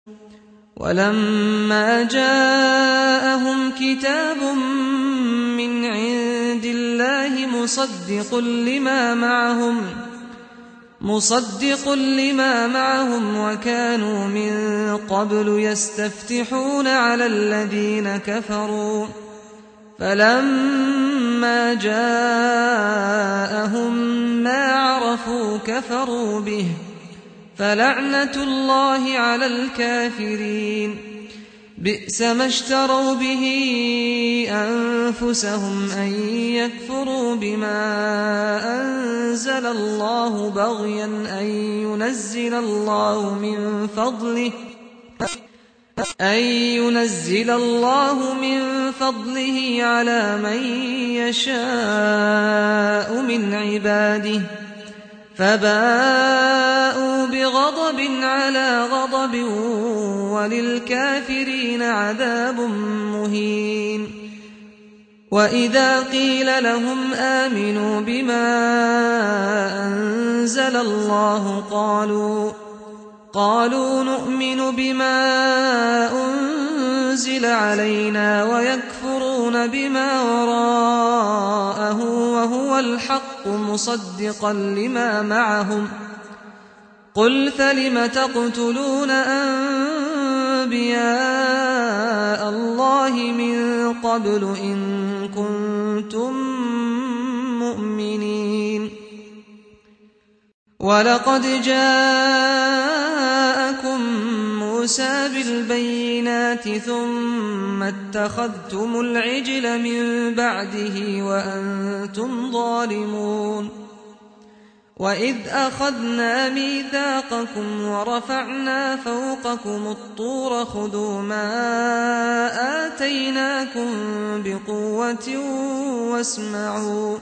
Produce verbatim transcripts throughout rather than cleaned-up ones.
ولما جاءهم كتاب من عند الله مصدق لما معهم مصدق لما معهم وكانوا من قبل يستفتحون على الذين كفروا فلما جاءهم ما عرفوا كفروا به فلعنة الله على الكافرين. بئس ما اشتروا به أنفسهم أن يكفروا بما أنزل الله بغيا أن ينزل الله من فضله أن ينزل الله من فضله على من يشاء من عباده فباءوا بغضب على غضب وللكافرين عذاب مهين. وإذا قيل لهم آمنوا بما أنزل الله قالوا قالوا نؤمن بما أنزل علينا ويكفرون بما وراءه وهو الحق مصدقا لما معهم. قل فلم تقتلون أنبياء الله من قبل إن كنتم مؤمنين. ولقد جاءكم موسى بالبينات ثم اتخذتم العجل من بعده وأنتم ظالمون. وإذ أخذنا ميثاقكم ورفعنا فوقكم الطور خذوا ما آتيناكم بقوة واسمعوا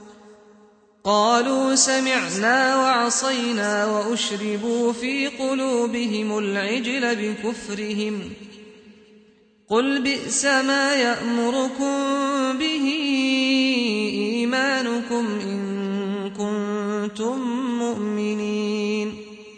قالوا سمعنا وعصينا وأشربوا في قلوبهم العجل بكفرهم. قل بئس ما يأمركم به إيمانكم إن كنتم